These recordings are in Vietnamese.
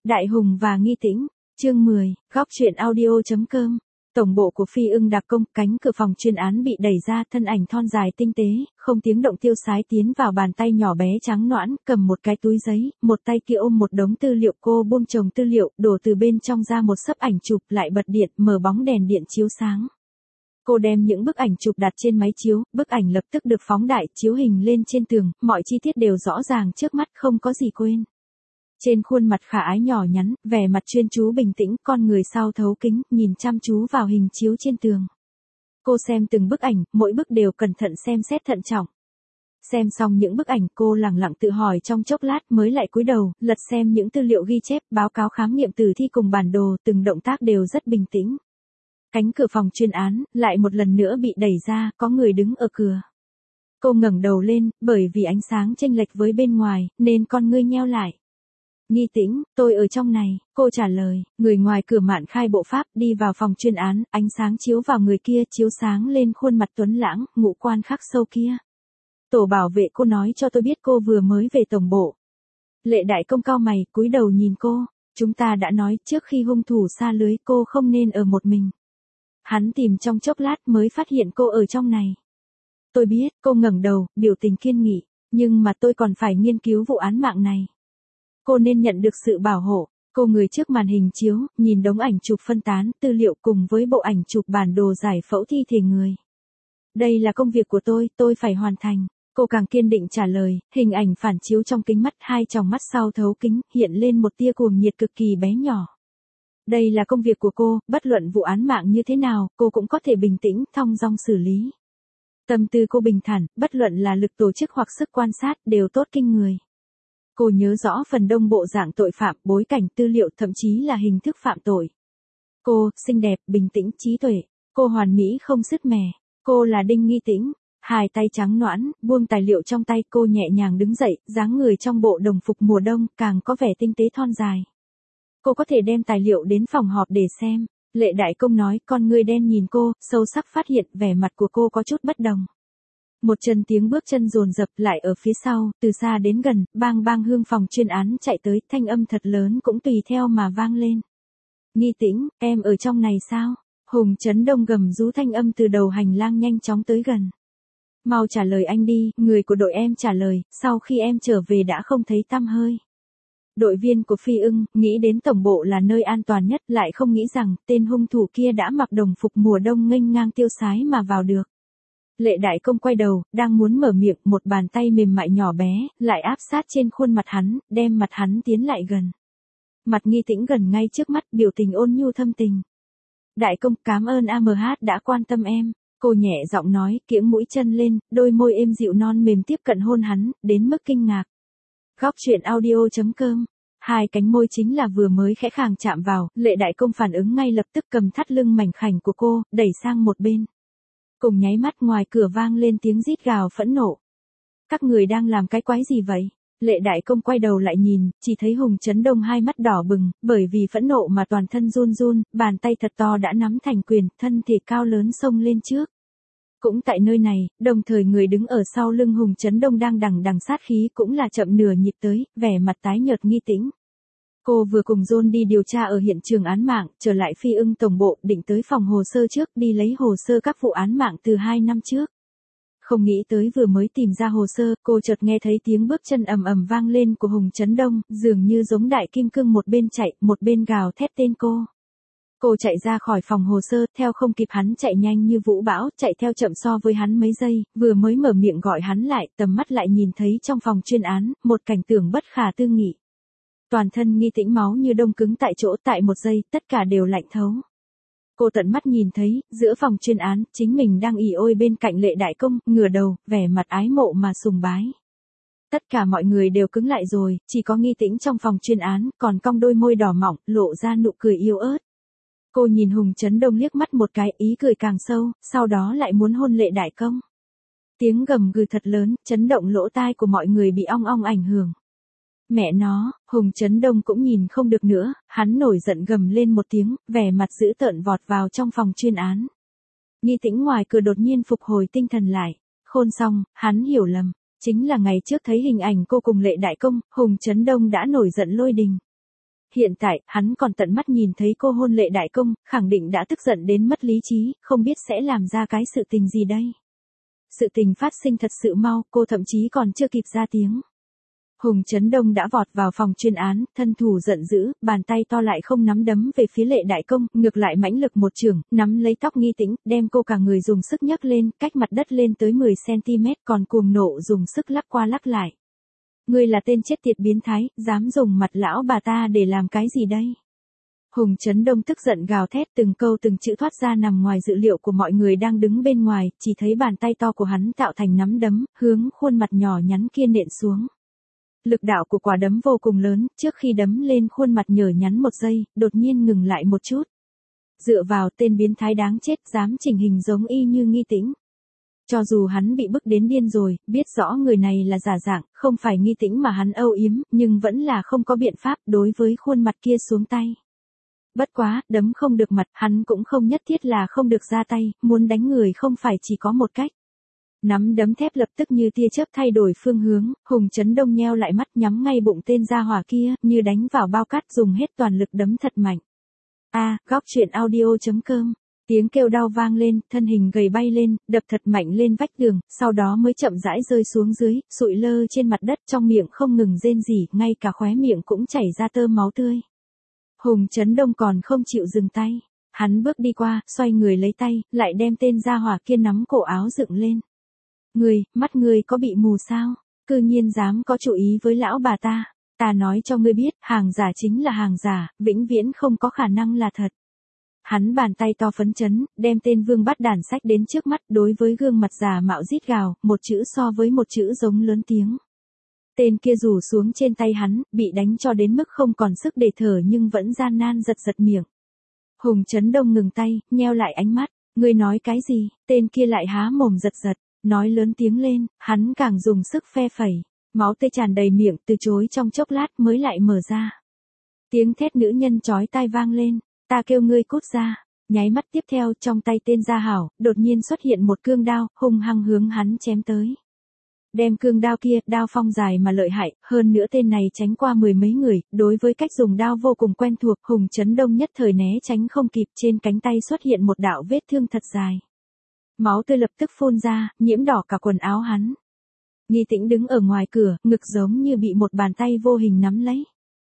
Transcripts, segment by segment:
Đại Hùng và Nghi Tĩnh, chương 10, góc truyện audio.com. Tổng bộ của Phi Ưng đặc công, cánh cửa phòng chuyên án bị đẩy ra, thân ảnh thon dài tinh tế, không tiếng động tiêu sái tiến vào, bàn tay nhỏ bé trắng nõn, cầm một cái túi giấy, một tay kia ôm một đống tư liệu. Cô buông chồng tư liệu, đổ từ bên trong ra một xấp ảnh chụp, lại bật điện, mở bóng đèn điện chiếu sáng. Cô đem những bức ảnh chụp đặt trên máy chiếu, bức ảnh lập tức được phóng đại, chiếu hình lên trên tường, mọi chi tiết đều rõ ràng trước mắt, không có gì quên. Trên khuôn mặt khả ái nhỏ nhắn, vẻ mặt chuyên chú bình tĩnh, con người sau thấu kính, nhìn chăm chú vào hình chiếu trên tường. Cô xem từng bức ảnh, mỗi bức đều cẩn thận xem xét thận trọng. Xem xong những bức ảnh, cô lặng lặng tự hỏi trong chốc lát mới lại cúi đầu, lật xem những tư liệu ghi chép, báo cáo khám nghiệm tử thi cùng bản đồ, từng động tác đều rất bình tĩnh. Cánh cửa phòng chuyên án, lại một lần nữa bị đẩy ra, có người đứng ở cửa. Cô ngẩng đầu lên, bởi vì ánh sáng chênh lệch với bên ngoài, nên con ngươi nheo lại. Nghi Tĩnh, tôi ở trong này, cô trả lời. Người ngoài cửa Mạn khai bộ pháp, đi vào phòng chuyên án, ánh sáng chiếu vào người kia, chiếu sáng lên khuôn mặt tuấn lãng, ngũ quan khắc sâu kia. Tổ bảo vệ cô nói cho tôi biết cô vừa mới về tổng bộ. Lệ Đại Công cau mày, cúi đầu nhìn cô. Chúng ta đã nói trước khi hung thủ sa lưới cô không nên ở một mình. Hắn tìm trong chốc lát mới phát hiện cô ở trong này. Tôi biết, cô ngẩng đầu, biểu tình kiên nghị, nhưng mà tôi còn phải nghiên cứu vụ án mạng này. Cô nên nhận được sự bảo hộ. Cô người trước màn hình chiếu, nhìn đống ảnh chụp phân tán, tư liệu cùng với bộ ảnh chụp bản đồ giải phẫu thi thể người. Đây là công việc của tôi phải hoàn thành. Cô càng kiên định trả lời, hình ảnh phản chiếu trong kính mắt, hai tròng mắt sau thấu kính, hiện lên một tia cuồng nhiệt cực kỳ bé nhỏ. Đây là công việc của cô, bất luận vụ án mạng như thế nào, cô cũng có thể bình tĩnh, thong dong xử lý. Tâm tư cô bình thản, bất luận là lực tổ chức hoặc sức quan sát, đều tốt kinh người. Cô nhớ rõ phần đông bộ dạng tội phạm, bối cảnh, tư liệu, thậm chí là hình thức phạm tội. Cô, xinh đẹp, bình tĩnh, trí tuệ. Cô hoàn mỹ không sứt mẻ. Cô là Đinh Nghi Tĩnh. Hai tay trắng nõn, buông tài liệu trong tay, cô nhẹ nhàng đứng dậy, dáng người trong bộ đồng phục mùa đông, càng có vẻ tinh tế thon dài. Cô có thể đem tài liệu đến phòng họp để xem. Lệ Đại Công nói, con ngươi đen nhìn cô, sâu sắc phát hiện vẻ mặt của cô có chút bất đồng. Một trận tiếng bước chân dồn dập lại ở phía sau, từ xa đến gần, bang bang hướng phòng chuyên án chạy tới, thanh âm thật lớn cũng tùy theo mà vang lên. Nghi Tĩnh, em ở trong này sao? Hùng Chấn Đông gầm rú, thanh âm từ đầu hành lang nhanh chóng tới gần. Mau trả lời anh đi, người của đội em trả lời, sau khi em trở về đã không thấy tăm hơi. Đội viên của Phi Ưng, nghĩ đến tổng bộ là nơi an toàn nhất, lại không nghĩ rằng, tên hung thủ kia đã mặc đồng phục mùa đông nghênh ngang tiêu sái mà vào được. Lệ Đại Công quay đầu, đang muốn mở miệng, một bàn tay mềm mại nhỏ bé, lại áp sát trên khuôn mặt hắn, đem mặt hắn tiến lại gần. Mặt Nghi Tĩnh gần ngay trước mắt, biểu tình ôn nhu thâm tình. Đại Công, cảm ơn AMH đã quan tâm em. Cô nhẹ giọng nói, kiễng mũi chân lên, đôi môi êm dịu non mềm tiếp cận hôn hắn, đến mức kinh ngạc. Góc truyện audio.com. Hai cánh môi chính là vừa mới khẽ khàng chạm vào, Lệ Đại Công phản ứng ngay lập tức, cầm thắt lưng mảnh khảnh của cô, đẩy sang một bên. Cùng nháy mắt ngoài cửa vang lên tiếng rít gào phẫn nộ. Các người đang làm cái quái gì vậy? Lệ Đại Công quay đầu lại nhìn, chỉ thấy Hùng Chấn Đông hai mắt đỏ bừng, bởi vì phẫn nộ mà toàn thân run run, bàn tay thật to đã nắm thành quyền, thân thể cao lớn xông lên trước. Cũng tại nơi này, đồng thời người đứng ở sau lưng Hùng Chấn Đông đang đằng đằng sát khí cũng là chậm nửa nhịp tới, vẻ mặt tái nhợt Nghi Tĩnh. Cô vừa cùng John đi điều tra ở hiện trường án mạng, trở lại Phi Ưng tổng bộ, định tới phòng hồ sơ trước đi lấy hồ sơ các vụ án mạng từ 2 năm trước. Không nghĩ tới vừa mới tìm ra hồ sơ, cô chợt nghe thấy tiếng bước chân ầm ầm vang lên của Hùng Chấn Đông, dường như giống đại kim cương, một bên chạy, một bên gào thét tên cô. Cô chạy ra khỏi phòng hồ sơ, theo không kịp hắn chạy nhanh như vũ bão, chạy theo chậm so với hắn mấy giây, vừa mới mở miệng gọi hắn lại, tầm mắt lại nhìn thấy trong phòng chuyên án, một cảnh tượng bất khả tư nghị. Toàn thân Nghi Tĩnh máu như đông cứng tại chỗ, tại một giây, tất cả đều lạnh thấu. Cô tận mắt nhìn thấy, giữa phòng chuyên án, chính mình đang ỉ ôi bên cạnh Lệ Đại Công, ngửa đầu, vẻ mặt ái mộ mà sùng bái. Tất cả mọi người đều cứng lại rồi, chỉ có Nghi Tĩnh trong phòng chuyên án, còn cong đôi môi đỏ mọng, lộ ra nụ cười yêu ớt. Cô nhìn Hùng Chấn Đông liếc mắt một cái, ý cười càng sâu, sau đó lại muốn hôn Lệ Đại Công. Tiếng gầm gừ thật lớn, chấn động lỗ tai của mọi người bị ong ong ảnh hưởng. Mẹ nó, Hùng Chấn Đông cũng nhìn không được nữa, hắn nổi giận gầm lên một tiếng, vẻ mặt dữ tợn vọt vào trong phòng chuyên án. Nghi Tĩnh ngoài cửa đột nhiên phục hồi tinh thần lại, khôn xong, hắn hiểu lầm, chính là ngày trước thấy hình ảnh cô cùng Lệ Đại Công, Hùng Chấn Đông đã nổi giận lôi đình. Hiện tại, hắn còn tận mắt nhìn thấy cô hôn Lệ Đại Công, khẳng định đã tức giận đến mất lý trí, không biết sẽ làm ra cái sự tình gì đây. Sự tình phát sinh thật sự mau, cô thậm chí còn chưa kịp ra tiếng. Hùng Chấn Đông đã vọt vào phòng chuyên án, thân thủ giận dữ, bàn tay to lại không nắm đấm về phía Lệ Đại Công, ngược lại mãnh lực một chưởng, nắm lấy tóc Nghi Tĩnh, đem cô cả người dùng sức nhấc lên, cách mặt đất lên tới 10 cm, còn cuồng nộ dùng sức lắc qua lắc lại. Ngươi là tên chết tiệt biến thái, dám dùng mặt lão bà ta để làm cái gì đây? Hùng Chấn Đông tức giận gào thét, từng câu từng chữ thoát ra nằm ngoài dự liệu của mọi người đang đứng bên ngoài, chỉ thấy bàn tay to của hắn tạo thành nắm đấm, hướng khuôn mặt nhỏ nhắn kia nện xuống. Lực đạo của quả đấm vô cùng lớn, trước khi đấm lên khuôn mặt nhở nhắn một giây, đột nhiên ngừng lại một chút. Dựa vào tên biến thái đáng chết, dám chỉnh hình giống y như Nghi Tĩnh. Cho dù hắn bị bức đến điên rồi, biết rõ người này là giả dạng, không phải Nghi Tĩnh mà hắn âu yếm, nhưng vẫn là không có biện pháp đối với khuôn mặt kia xuống tay. Bất quá, đấm không được mặt, hắn cũng không nhất thiết là không được ra tay, muốn đánh người không phải chỉ có một cách. Nắm đấm thép lập tức như tia chớp thay đổi phương hướng, Hùng Chấn Đông nheo lại mắt nhắm ngay bụng tên gia hỏa kia, như đánh vào bao cát dùng hết toàn lực đấm thật mạnh. Góc truyện audio.com. Tiếng kêu đau vang lên, thân hình gầy bay lên, đập thật mạnh lên vách tường, sau đó mới chậm rãi rơi xuống dưới, sụi lơ trên mặt đất, trong miệng không ngừng rên rỉ, ngay cả khóe miệng cũng chảy ra tơ máu tươi. Hùng Chấn Đông còn không chịu dừng tay, hắn bước đi qua, xoay người lấy tay, lại đem tên gia hỏa kia nắm cổ áo dựng lên. Mắt ngươi có bị mù sao? Cư nhiên dám có chủ ý với lão bà ta. Ta nói cho ngươi biết, hàng giả chính là hàng giả, vĩnh viễn không có khả năng là thật. Hắn bàn tay to phấn chấn, đem tên Vương Bát Đản xách đến trước mắt, đối với gương mặt giả mạo rít gào, một chữ so với một chữ giống lớn tiếng. Tên kia rủ xuống trên tay hắn, bị đánh cho đến mức không còn sức để thở nhưng vẫn gian nan giật giật miệng. Hùng Chấn Đông ngừng tay, nheo lại ánh mắt, ngươi nói cái gì? Tên kia lại há mồm giật giật, nói lớn tiếng lên, hắn càng dùng sức phe phẩy, máu tươi tràn đầy miệng, từ chối trong chốc lát mới lại mở ra. Tiếng thét nữ nhân chói tai vang lên, ta kêu ngươi cút ra. Nháy mắt tiếp theo, trong tay tên Gia Hảo, đột nhiên xuất hiện một cương đao, hung hăng hướng hắn chém tới. Đem cương đao kia, đao phong dài mà lợi hại, hơn nữa tên này tránh qua mười mấy người, đối với cách dùng đao vô cùng quen thuộc, Hùng Chấn Đông nhất thời né tránh không kịp, trên cánh tay xuất hiện một đạo vết thương thật dài. Máu tươi lập tức phun ra, nhiễm đỏ cả quần áo hắn. Nghi Tĩnh đứng ở ngoài cửa, ngực giống như bị một bàn tay vô hình nắm lấy.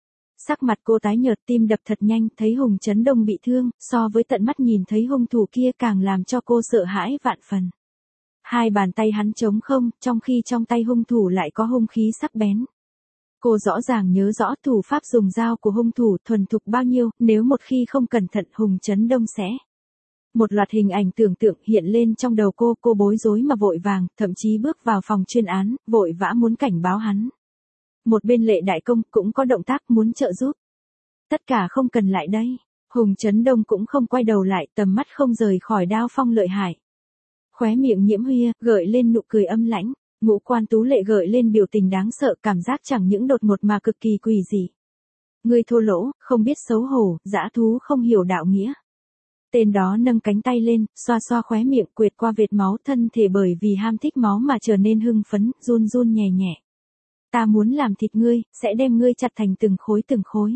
Sắc mặt cô tái nhợt, tim đập thật nhanh, thấy Hùng Chấn Đông bị thương, so với tận mắt nhìn thấy hung thủ kia càng làm cho cô sợ hãi vạn phần. Hai bàn tay hắn trống không, trong khi trong tay hung thủ lại có hung khí sắc bén. Cô rõ ràng nhớ rõ thủ pháp dùng dao của hung thủ thuần thục bao nhiêu, nếu một khi không cẩn thận Hùng Chấn Đông sẽ. Một loạt hình ảnh tưởng tượng hiện lên trong đầu cô bối rối mà vội vàng, thậm chí bước vào phòng chuyên án, vội vã muốn cảnh báo hắn. Một bên Lệ Đại Công cũng có động tác muốn trợ giúp. Tất cả không cần lại đây. Hùng Chấn Đông cũng không quay đầu lại, tầm mắt không rời khỏi đao phong lợi hại. Khóe miệng nhiễm huya, gợi lên nụ cười âm lãnh, ngũ quan tú lệ gợi lên biểu tình đáng sợ, cảm giác chẳng những đột ngột mà cực kỳ quỷ dị. Ngươi thô lỗ, không biết xấu hổ, dã thú không hiểu đạo nghĩa. Tên đó nâng cánh tay lên, xoa xoa khóe miệng, quệt qua vệt máu, thân thể bởi vì ham thích máu mà trở nên hưng phấn, run run nhẹ nhẹ. Ta muốn làm thịt ngươi, sẽ đem ngươi chặt thành từng khối từng khối.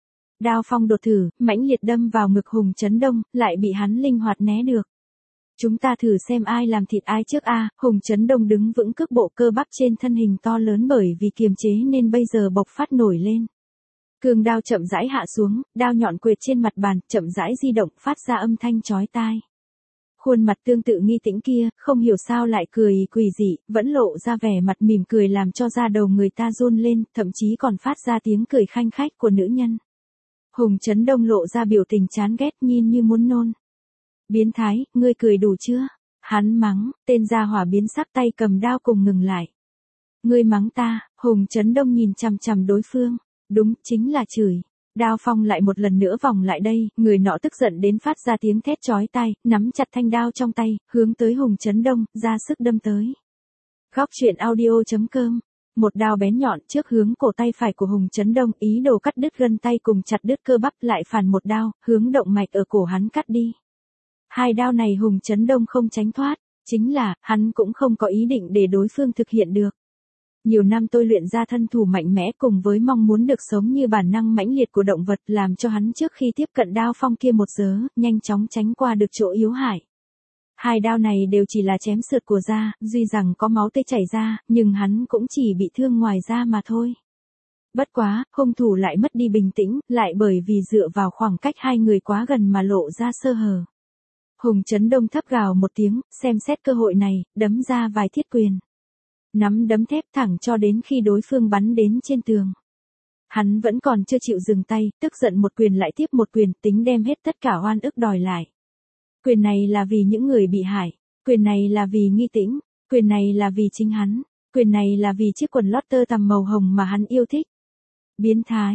Đao phong đột thử, mãnh liệt đâm vào ngực Hùng Chấn Đông, lại bị hắn linh hoạt né được. Chúng ta thử xem ai làm thịt ai trước a. Hùng Chấn Đông đứng vững, cước bộ cơ bắp trên thân hình to lớn bởi vì kiềm chế nên bây giờ bộc phát nổi lên. Cương đao chậm rãi hạ xuống, đao nhọn quệt trên mặt bàn, chậm rãi di động, phát ra âm thanh chói tai. Khuôn mặt tương tự Nghi Tĩnh kia, không hiểu sao lại cười quỷ dị, vẫn lộ ra vẻ mặt mỉm cười làm cho da đầu người ta run lên, thậm chí còn phát ra tiếng cười khanh khách của nữ nhân. Hùng Chấn Đông lộ ra biểu tình chán ghét, nhìn như muốn nôn. Biến thái, ngươi cười đủ chưa? Hắn mắng, tên gia hỏa biến sắc, tay cầm đao cùng ngừng lại. Ngươi mắng ta? Hùng Chấn Đông nhìn chằm chằm đối phương. Đúng, chính là chửi. Đao phong lại một lần nữa vòng lại đây, người nọ tức giận đến phát ra tiếng thét chói tai, nắm chặt thanh đao trong tay, hướng tới Hùng Chấn Đông, ra sức đâm tới. Góc truyện audio.com. Một đao bén nhọn trước hướng cổ tay phải của Hùng Chấn Đông, ý đồ cắt đứt gân tay cùng chặt đứt cơ bắp, lại phản một đao, hướng động mạch ở cổ hắn cắt đi. Hai đao này Hùng Chấn Đông không tránh thoát, chính là, hắn cũng không có ý định để đối phương thực hiện được. Nhiều năm tôi luyện ra thân thủ mạnh mẽ cùng với mong muốn được sống như bản năng mãnh liệt của động vật làm cho hắn trước khi tiếp cận đao phong kia một giờ, nhanh chóng tránh qua được chỗ yếu hại. Hai đao này đều chỉ là chém sượt của da, duy rằng có máu tươi chảy ra, nhưng hắn cũng chỉ bị thương ngoài da mà thôi. Bất quá, hung thủ lại mất đi bình tĩnh, lại bởi vì dựa vào khoảng cách hai người quá gần mà lộ ra sơ hở. Hùng Chấn Đông thấp gào một tiếng, xem xét cơ hội này, đấm ra vài thiết quyền. Nắm đấm thép thẳng cho đến khi đối phương bắn đến trên tường. Hắn vẫn còn chưa chịu dừng tay, tức giận một quyền lại tiếp một quyền, tính đem hết tất cả oan ức đòi lại. Quyền này là vì những người bị hại, quyền này là vì Nghi Tĩnh, quyền này là vì chính hắn, quyền này là vì chiếc quần lót tơ tằm màu hồng mà hắn yêu thích. Biến thái,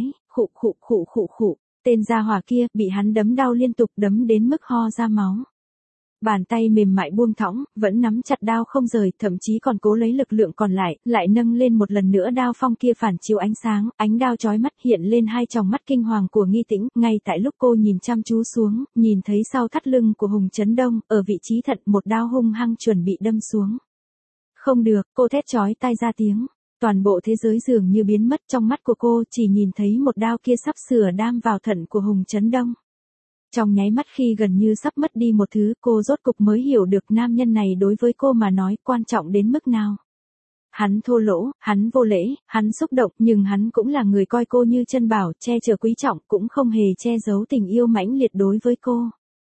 khụ, tên gia hỏa kia bị hắn đấm đau liên tục, đấm đến mức ho ra máu. Bàn tay mềm mại buông thõng, vẫn nắm chặt đao không rời, thậm chí còn cố lấy lực lượng còn lại nâng lên một lần nữa đao phong kia phản chiếu ánh sáng, ánh đao chói mắt hiện lên hai tròng mắt kinh hoàng của Nghi Tĩnh, ngay tại lúc cô nhìn chăm chú xuống, nhìn thấy sau thắt lưng của Hùng Chấn Đông, ở vị trí thận một đao hung hăng chuẩn bị đâm xuống. Không được, cô thét chói tai ra tiếng. Toàn bộ thế giới dường như biến mất trong mắt của cô, chỉ nhìn thấy một đao kia sắp sửa đam vào thận của Hùng Chấn Đông. Trong nháy mắt khi gần như sắp mất đi một thứ, cô rốt cục mới hiểu được nam nhân này đối với cô mà nói quan trọng đến mức nào. Hắn thô lỗ, hắn vô lễ, hắn xúc động, nhưng hắn cũng là người coi cô như chân bảo, che chở quý trọng, cũng không hề che giấu tình yêu mãnh liệt đối với cô.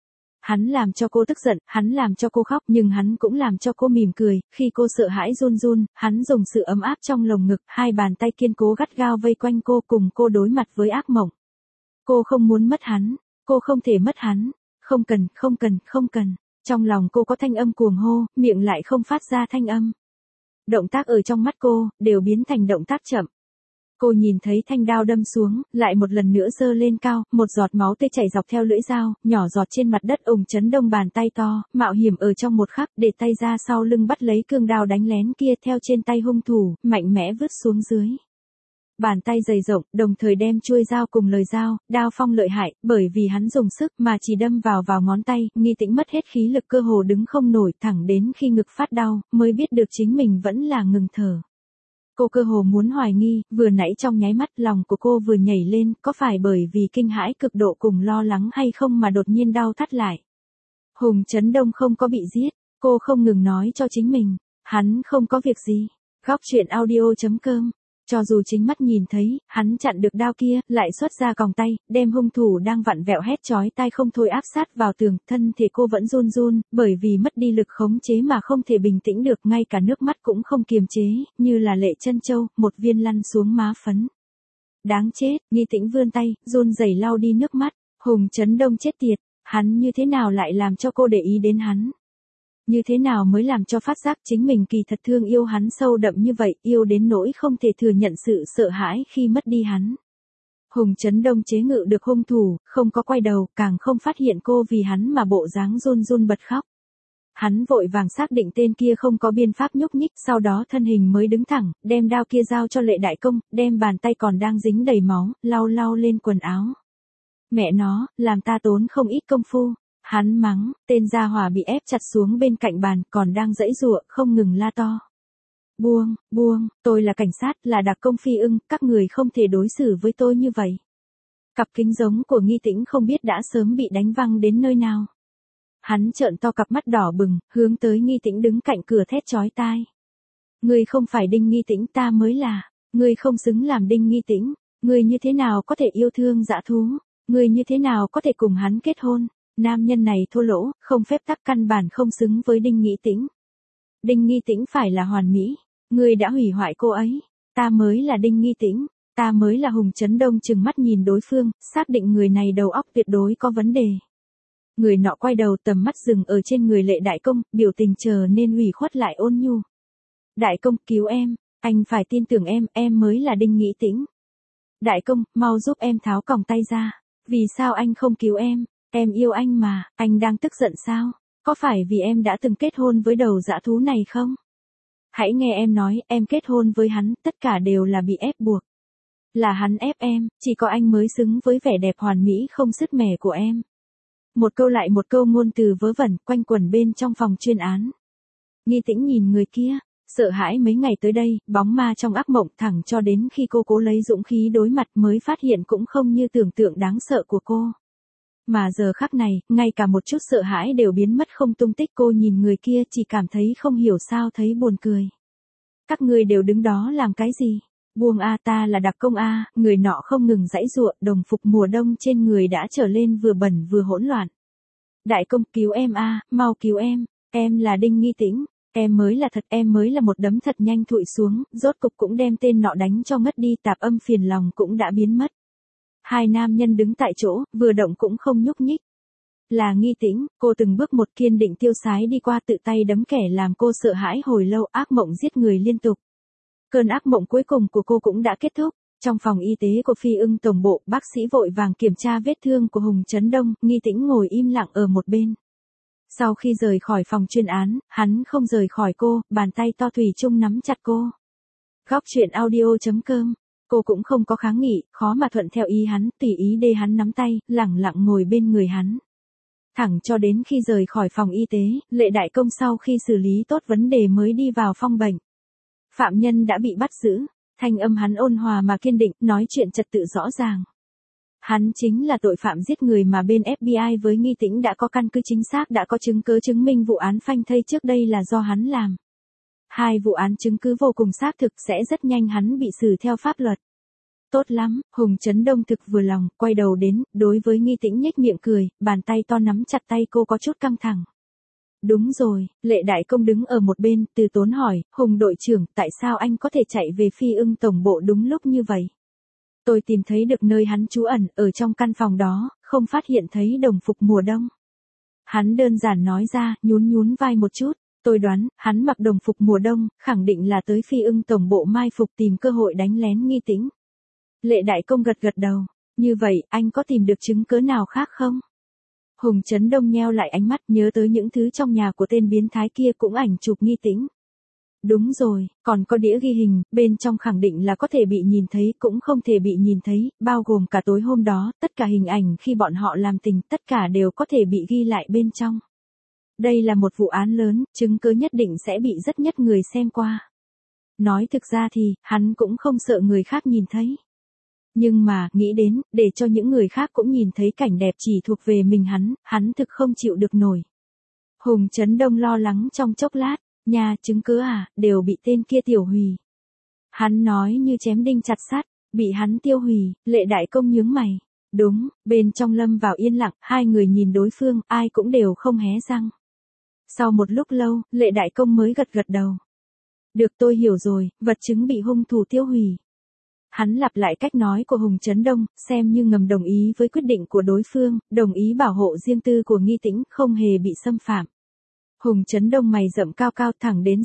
Hắn làm cho cô tức giận, hắn làm cho cô khóc, nhưng hắn cũng làm cho cô mỉm cười, khi cô sợ hãi run run, hắn dùng sự ấm áp trong lồng ngực, hai bàn tay kiên cố gắt gao vây quanh cô cùng cô đối mặt với ác mộng. Cô không muốn mất hắn, cô không thể mất hắn, không cần. Trong lòng cô có thanh âm cuồng hô, miệng lại không phát ra thanh âm. Động tác ở trong mắt cô, đều biến thành động tác chậm. Cô nhìn thấy thanh đao đâm xuống, lại một lần nữa giơ lên cao, một giọt máu tươi chảy dọc theo lưỡi dao, nhỏ giọt trên mặt đất. Hùng Chấn Đông bàn tay to, mạo hiểm ở trong một khắc, để tay ra sau lưng bắt lấy cương đao đánh lén kia theo trên tay hung thủ, mạnh mẽ vứt xuống dưới. Bàn tay dày rộng, đồng thời đem chuôi dao cùng lời dao, đao phong lợi hại, bởi vì hắn dùng sức mà chỉ đâm vào ngón tay, Nghi Tĩnh mất hết khí lực cơ hồ đứng không nổi, thẳng đến khi ngực phát đau, mới biết được chính mình vẫn là ngừng thở. Cô cơ hồ muốn hoài nghi, vừa nãy trong nháy mắt lòng của cô vừa nhảy lên, có phải bởi vì kinh hãi cực độ cùng lo lắng hay không mà đột nhiên đau thắt lại. Hùng Chấn Đông không có bị giết, cô không ngừng nói cho chính mình, hắn không có việc gì. Góc truyện audio.com. Cho dù chính mắt nhìn thấy, hắn chặn được đao kia, lại xuất ra còng tay, đem hung thủ đang vặn vẹo hét chói tai không thôi áp sát vào tường, thân thể cô vẫn run run, bởi vì mất đi lực khống chế mà không thể bình tĩnh được, ngay cả nước mắt cũng không kiềm chế, như là lệ chân châu, một viên lăn xuống má phấn. Đáng chết, Nghi Tĩnh vươn tay, run rẩy lau đi nước mắt, Hùng Chấn Đông chết tiệt, hắn như thế nào lại làm cho cô để ý đến hắn? Như thế nào mới làm cho phát giác chính mình kỳ thật thương yêu hắn sâu đậm như vậy, yêu đến nỗi không thể thừa nhận sự sợ hãi khi mất đi hắn. Hùng Chấn Đông chế ngự được hung thủ, không có quay đầu, càng không phát hiện cô vì hắn mà bộ dáng run run bật khóc. Hắn vội vàng xác định tên kia không có biện pháp nhúc nhích, sau đó thân hình mới đứng thẳng, đem đao kia giao cho Lệ Đại Công, đem bàn tay còn đang dính đầy máu, lau lên quần áo. Mẹ nó, làm ta tốn không ít công phu. Hắn mắng, tên gia hỏa bị ép chặt xuống bên cạnh bàn, còn đang giãy giụa, không ngừng la to. Buông, tôi là cảnh sát, là đặc công Phi Ưng, các người không thể đối xử với tôi như vậy. Cặp kính giống của Nghi Tĩnh không biết đã sớm bị đánh văng đến nơi nào. Hắn trợn to cặp mắt đỏ bừng, hướng tới Nghi Tĩnh đứng cạnh cửa thét chói tai. Ngươi không phải Đinh Nghi Tĩnh, ta mới là. Ngươi không xứng làm Đinh Nghi Tĩnh. Ngươi như thế nào có thể yêu thương dã thú? Ngươi như thế nào có thể cùng hắn kết hôn? Nam nhân này thô lỗ, không phép tắc, căn bản không xứng với Đinh Nghi Tĩnh. Đinh Nghi Tĩnh phải là hoàn mỹ. Ngươi đã hủy hoại cô ấy. Ta mới là Đinh Nghi Tĩnh. Ta mới là. Hùng Chấn Đông trừng mắt nhìn đối phương, xác định người này đầu óc tuyệt đối có vấn đề. Người nọ quay đầu, tầm mắt dừng ở trên người Lệ Đại Công, biểu tình trở nên ủy khuất lại ôn nhu. Đại Công, cứu em, anh phải tin tưởng em mới là Đinh Nghi Tĩnh. Đại Công, mau giúp em tháo còng tay ra. Vì sao anh không cứu em? Em yêu anh mà, anh đang tức giận sao? Có phải vì em đã từng kết hôn với đầu dã thú này không? Hãy nghe em nói, em kết hôn với hắn, tất cả đều là bị ép buộc. Là hắn ép em, chỉ có anh mới xứng với vẻ đẹp hoàn mỹ không sứt mẻ của em. Một câu lại một câu ngôn từ vớ vẩn, quanh quẩn bên trong phòng chuyên án. Nghi Tĩnh nhìn người kia, Sợ hãi mấy ngày tới đây, bóng ma trong ác mộng thẳng cho đến khi cô cố lấy dũng khí đối mặt mới phát hiện cũng không như tưởng tượng đáng sợ của cô. Mà giờ khắc này, ngay cả một chút sợ hãi đều biến mất không tung tích. Cô nhìn người kia chỉ cảm thấy không hiểu sao thấy buồn cười. Các ngươi đều đứng đó làm cái gì? Buông a, ta là đặc công a. Người nọ không ngừng giãy giụa, đồng phục mùa đông trên người đã trở lên vừa bẩn vừa hỗn loạn. Đại công, cứu em a, mau cứu em là Đinh Nghi Tĩnh. Em mới là thật, em mới là một đấm thật nhanh thụi xuống, rốt cục cũng đem tên nọ đánh cho ngất đi, tạp âm phiền lòng cũng đã biến mất. Hai nam nhân đứng tại chỗ, vừa động cũng không nhúc nhích. Là Nghi Tĩnh, cô từng bước một kiên định tiêu sái đi qua, tự tay đấm kẻ làm cô sợ hãi hồi lâu, ác mộng giết người liên tục. Cơn ác mộng cuối cùng của cô cũng đã kết thúc. Trong phòng y tế của Phi Ưng tổng bộ, bác sĩ vội vàng kiểm tra vết thương của Hùng Chấn Đông, Nghi Tĩnh ngồi im lặng ở một bên. Sau khi rời khỏi phòng chuyên án, hắn không rời khỏi cô, bàn tay to thủy chung nắm chặt cô. Góc truyện audio.com. Cô cũng không có kháng nghị, khó mà thuận theo ý hắn, tùy ý để hắn nắm tay, lẳng lặng ngồi bên người hắn. Thẳng cho đến khi rời khỏi phòng y tế, Lệ Đại Công sau khi xử lý tốt vấn đề mới đi vào phòng bệnh. Phạm nhân đã bị bắt giữ, thanh âm hắn ôn hòa mà kiên định, nói chuyện trật tự rõ ràng. Hắn chính là tội phạm giết người mà bên FBI với Nghi Tĩnh đã có căn cứ chính xác, đã có chứng cứ chứng minh vụ án phanh thây trước đây là do hắn làm. Hai vụ án chứng cứ vô cùng xác thực, sẽ rất nhanh hắn bị xử theo pháp luật. Tốt lắm, Hùng Chấn Đông thực vừa lòng, quay đầu đến, đối với Nghi Tĩnh nhếch miệng cười, bàn tay to nắm chặt tay cô có chút căng thẳng. Đúng rồi, Lệ Đại Công đứng ở một bên, từ tốn hỏi, Hùng đội trưởng, tại sao anh có thể chạy về Phi Ưng tổng bộ đúng lúc như vậy? Tôi tìm thấy được nơi hắn trú ẩn, ở trong căn phòng đó, không phát hiện thấy đồng phục mùa đông. Hắn đơn giản nói ra, nhún vai một chút. Tôi đoán, hắn mặc đồng phục mùa đông, khẳng định là tới Phi Ưng tổng bộ mai phục tìm cơ hội đánh lén Nghi Tĩnh. Lệ Đại Công gật đầu. Như vậy, anh có tìm được chứng cứ nào khác không? Hùng Chấn Đông nheo lại ánh mắt, nhớ tới những thứ trong nhà của tên biến thái kia cũng ảnh chụp Nghi Tĩnh. Đúng rồi, còn có đĩa ghi hình, bên trong khẳng định là có thể bị nhìn thấy cũng không thể bị nhìn thấy, bao gồm cả tối hôm đó, tất cả hình ảnh khi bọn họ làm tình, tất cả đều có thể bị ghi lại bên trong. Đây là một vụ án lớn, chứng cứ nhất định sẽ bị rất nhất người xem qua. Nói thực ra thì, hắn cũng không sợ người khác nhìn thấy. Nhưng mà, nghĩ đến, để cho những người khác cũng nhìn thấy cảnh đẹp chỉ thuộc về mình hắn thực không chịu được nổi. Hùng Chấn Đông lo lắng trong chốc lát, nhà chứng cứ à, đều bị tên kia tiêu hủy. Hắn nói như chém đinh chặt sắt, bị hắn tiêu hủy, Lệ Đại Công nhướng mày. Đúng, bên trong lâm vào yên lặng, hai người nhìn đối phương, ai cũng đều không hé răng. Sau một lúc lâu, Lệ Đại Công mới gật đầu. Được, tôi hiểu rồi, vật chứng bị hung thủ tiêu hủy. Hắn lặp lại cách nói của Hùng Chấn Đông, xem như ngầm đồng ý với quyết định của đối phương, đồng ý bảo hộ riêng tư của Nghi Tĩnh, không hề bị xâm phạm. Hùng Chấn Đông mày rậm cao thẳng đến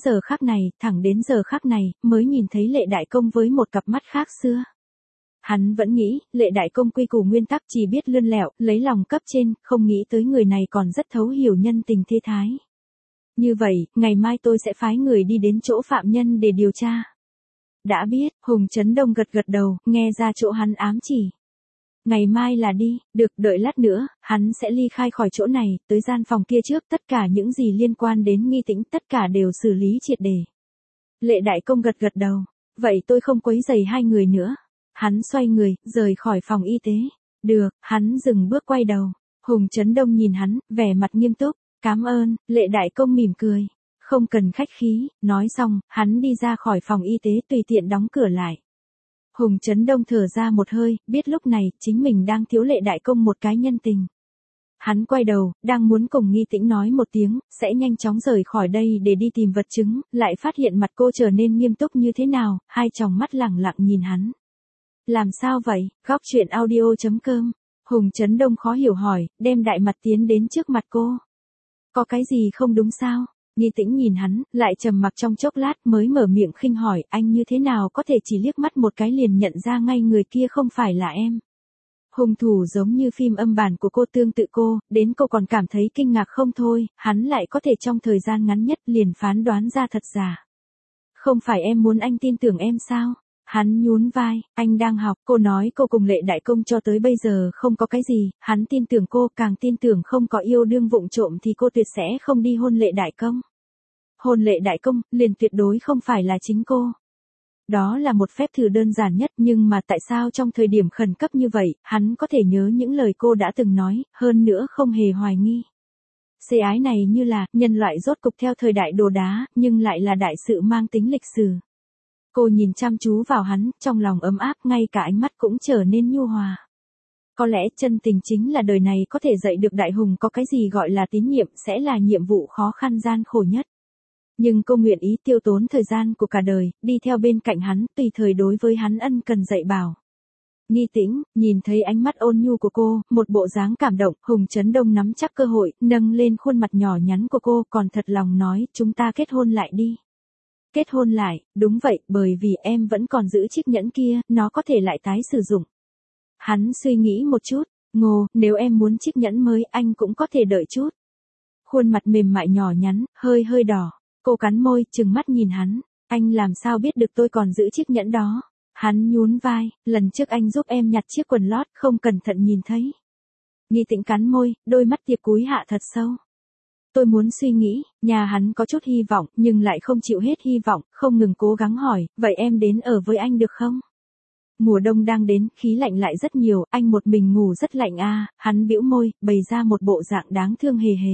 giờ khắc này, mới nhìn thấy Lệ Đại Công với một cặp mắt khác xưa. Hắn vẫn nghĩ, Lệ Đại Công quy củ nguyên tắc, chỉ biết lươn lẹo, lấy lòng cấp trên, không nghĩ tới người này còn rất thấu hiểu nhân tình thế thái. Như vậy, ngày mai tôi sẽ phái người đi đến chỗ phạm nhân để điều tra. Đã biết, Hùng Chấn Đông gật đầu, nghe ra chỗ hắn ám chỉ. Ngày mai là đi, được, đợi lát nữa, hắn sẽ ly khai khỏi chỗ này, tới gian phòng kia trước, tất cả những gì liên quan đến Nghi Tĩnh, tất cả đều xử lý triệt để. Lệ Đại Công gật đầu, vậy tôi không quấy rầy hai người nữa. Hắn xoay người, rời khỏi phòng y tế. Được, hắn dừng bước quay đầu. Hùng Chấn Đông nhìn hắn, vẻ mặt nghiêm túc, cảm ơn, Lệ Đại Công mỉm cười. Không cần khách khí, nói xong, hắn đi ra khỏi phòng y tế tùy tiện đóng cửa lại. Hùng Chấn Đông thở ra một hơi, biết lúc này, chính mình đang thiếu Lệ Đại Công một cái nhân tình. Hắn quay đầu, đang muốn cùng Nghi Tĩnh nói một tiếng, sẽ nhanh chóng rời khỏi đây để đi tìm vật chứng, lại phát hiện mặt cô trở nên nghiêm túc như thế nào, hai tròng mắt lẳng lặng nhìn hắn. Làm sao vậy? Góc truyện audio.com. Hùng Chấn Đông khó hiểu hỏi, đem đại mặt tiến đến trước mặt cô. Có cái gì không đúng sao? Nghi Tĩnh nhìn hắn, lại trầm mặc trong chốc lát mới mở miệng khinh hỏi, anh như thế nào có thể chỉ liếc mắt một cái liền nhận ra ngay người kia không phải là em. Hung thủ giống như phim âm bản của cô, tương tự cô, đến cô còn cảm thấy kinh ngạc không thôi, hắn lại có thể trong thời gian ngắn nhất liền phán đoán ra thật giả. Không phải em muốn anh tin tưởng em sao? Hắn nhún vai, anh đang học, cô nói cô cùng Lệ Đại Công cho tới bây giờ không có cái gì, hắn tin tưởng cô, càng tin tưởng không có yêu đương vụng trộm thì cô tuyệt sẽ không đi hôn Lệ Đại Công. hôn lễ đại công, liền tuyệt đối không phải là chính cô. Đó là một phép thử đơn giản nhất, nhưng mà tại sao trong thời điểm khẩn cấp như vậy, hắn có thể nhớ những lời cô đã từng nói, hơn nữa không hề hoài nghi. Xê ái này như là, nhân loại rốt cục theo thời đại đồ đá, nhưng lại là đại sự mang tính lịch sử. Cô nhìn chăm chú vào hắn, trong lòng ấm áp, ngay cả ánh mắt cũng trở nên nhu hòa. Có lẽ chân tình chính là đời này có thể dạy được đại hùng có cái gì gọi là tín nhiệm sẽ là nhiệm vụ khó khăn gian khổ nhất. Nhưng cô nguyện ý tiêu tốn thời gian của cả đời, đi theo bên cạnh hắn, tùy thời đối với hắn ân cần dạy bảo. Nghi Tĩnh, nhìn thấy ánh mắt ôn nhu của cô, một bộ dáng cảm động, Hùng Chấn Đông nắm chắc cơ hội, nâng lên khuôn mặt nhỏ nhắn của cô, còn thật lòng nói, chúng ta kết hôn lại đi. Kết hôn lại, đúng vậy, bởi vì em vẫn còn giữ chiếc nhẫn kia, nó có thể lại tái sử dụng. Hắn suy nghĩ một chút, Ngô, nếu em muốn chiếc nhẫn mới, anh cũng có thể đợi chút. Khuôn mặt mềm mại nhỏ nhắn, hơi hơi đỏ, cô cắn môi, trừng mắt nhìn hắn, anh làm sao biết được tôi còn giữ chiếc nhẫn đó. Hắn nhún vai, lần trước anh giúp em nhặt chiếc quần lót, không cẩn thận nhìn thấy. Nghi Tĩnh cắn môi, đôi mắt tiệp cúi hạ thật sâu. Tôi muốn suy nghĩ, nhà hắn có chút hy vọng, nhưng lại không chịu hết hy vọng, không ngừng cố gắng hỏi, vậy em đến ở với anh được không? Mùa đông đang đến, khí lạnh lại rất nhiều, anh một mình ngủ rất lạnh à, hắn bĩu môi, bày ra một bộ dạng đáng thương hề hề.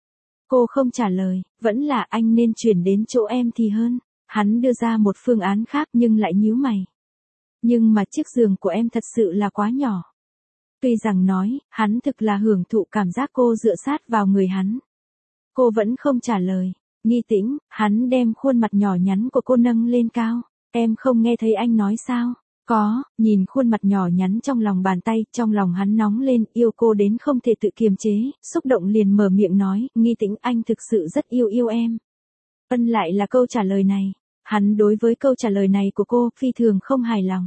Cô không trả lời, vẫn là anh nên chuyển đến chỗ em thì hơn. Hắn đưa ra một phương án khác nhưng lại nhíu mày. Nhưng mà chiếc giường của em thật sự là quá nhỏ. Tuy rằng nói, hắn thực là hưởng thụ cảm giác cô dựa sát vào người hắn. Cô vẫn không trả lời. Nghi Tĩnh, hắn đem khuôn mặt nhỏ nhắn của cô nâng lên cao. Em không nghe thấy anh nói sao? Có, nhìn khuôn mặt nhỏ nhắn trong lòng bàn tay, trong lòng hắn nóng lên, yêu cô đến không thể tự kiềm chế, xúc động liền mở miệng nói, Nghi Tĩnh, anh thực sự rất yêu em. Ân lại là câu trả lời này. Hắn đối với câu trả lời này của cô, phi thường không hài lòng.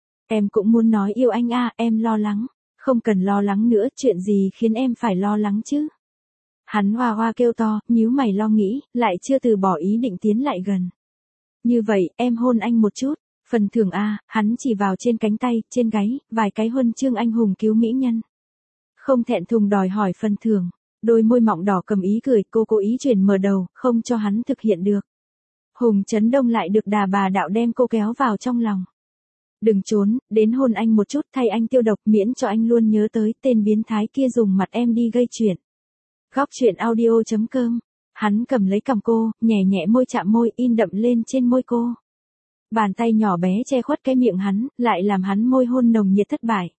Em cũng muốn nói yêu anh à, em lo lắng. Không cần lo lắng nữa, chuyện gì khiến em phải lo lắng chứ? Hắn hoa hoa kêu to, nhíu mày lo nghĩ, lại chưa từ bỏ ý định tiến lại gần. Như vậy, em hôn anh một chút. Phần thưởng a, hắn chỉ vào trên cánh tay, trên gáy, vài cái huân chương anh hùng cứu mỹ nhân. Không thẹn thùng đòi hỏi phần thưởng. Đôi môi mọng đỏ cầm ý cười, cô cố ý chuyển mở đầu, không cho hắn thực hiện được. Hùng Chấn Đông lại được đà bà đạo đem cô kéo vào trong lòng. Đừng trốn, đến hôn anh một chút, thay anh tiêu độc, miễn cho anh luôn nhớ tới tên biến thái kia dùng mặt em đi gây chuyện. Góc truyện audio.com. Hắn cầm lấy cằm cô, nhẹ nhẹ môi chạm môi, in đậm lên trên môi cô. Bàn tay nhỏ bé che khuất cái miệng hắn, lại làm hắn môi hôn nồng nhiệt thất bại.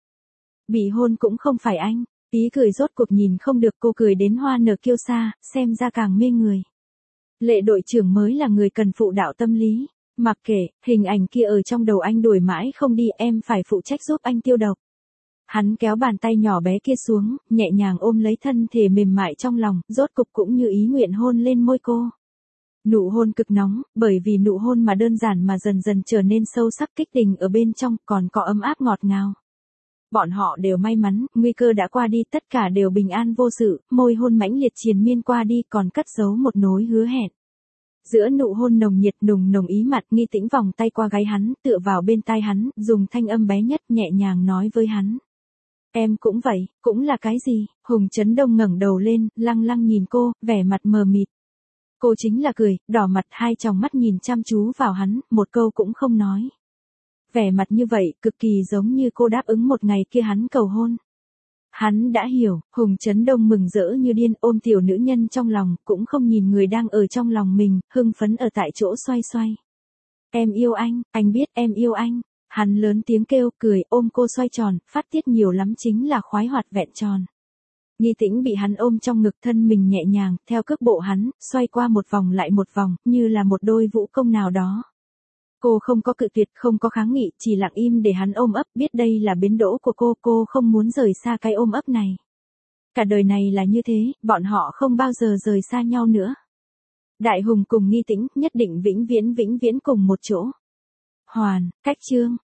Bị hôn cũng không phải anh, ý cười rốt cuộc nhìn không được, cô cười đến hoa nở kiêu sa, xem ra càng mê người. Lệ đội trưởng mới là người cần phụ đạo tâm lý. Mặc kệ, hình ảnh kia ở trong đầu anh đuổi mãi không đi, em phải phụ trách giúp anh tiêu độc. Hắn kéo bàn tay nhỏ bé kia xuống, nhẹ nhàng ôm lấy thân thể mềm mại trong lòng, rốt cục cũng như ý nguyện hôn lên môi cô. Nụ hôn cực nóng, bởi vì nụ hôn mà đơn giản mà dần dần trở nên sâu sắc, kích tình ở bên trong, còn có ấm áp ngọt ngào. Bọn họ đều may mắn, nguy cơ đã qua đi, tất cả đều bình an vô sự, môi hôn mãnh liệt triền miên qua đi, còn cất giấu một nối hứa hẹn. Giữa nụ hôn nồng nhiệt nồng ý mặt, Nghi Tĩnh vòng tay qua gáy hắn, tựa vào bên tai hắn, dùng thanh âm bé nhất nhẹ nhàng nói với hắn. Em cũng vậy, cũng là cái gì? Hùng Chấn Đông ngẩng đầu lên, lăng lăng nhìn cô, vẻ mặt mờ mịt. Cô chính là cười, đỏ mặt, hai tròng mắt nhìn chăm chú vào hắn, một câu cũng không nói. Vẻ mặt như vậy, cực kỳ giống như cô đáp ứng một ngày kia hắn cầu hôn. Hắn đã hiểu, Hùng Chấn Đông mừng rỡ như điên, ôm tiểu nữ nhân trong lòng, cũng không nhìn người đang ở trong lòng mình, hưng phấn ở tại chỗ xoay xoay. Em yêu anh biết em yêu anh. Hắn lớn tiếng kêu, cười, ôm cô xoay tròn, phát tiết nhiều lắm chính là khoái hoạt vẹn tròn. Nghi Tĩnh bị hắn ôm trong ngực, thân mình nhẹ nhàng, theo cước bộ hắn, xoay qua một vòng lại một vòng, như là một đôi vũ công nào đó. Cô không có cự tuyệt, không có kháng nghị, chỉ lặng im để hắn ôm ấp, biết đây là bến đỗ của cô không muốn rời xa cái ôm ấp này. Cả đời này là như thế, bọn họ không bao giờ rời xa nhau nữa. Đại Hùng cùng Nghi Tĩnh, nhất định vĩnh viễn cùng một chỗ. Hoàn, cách chương.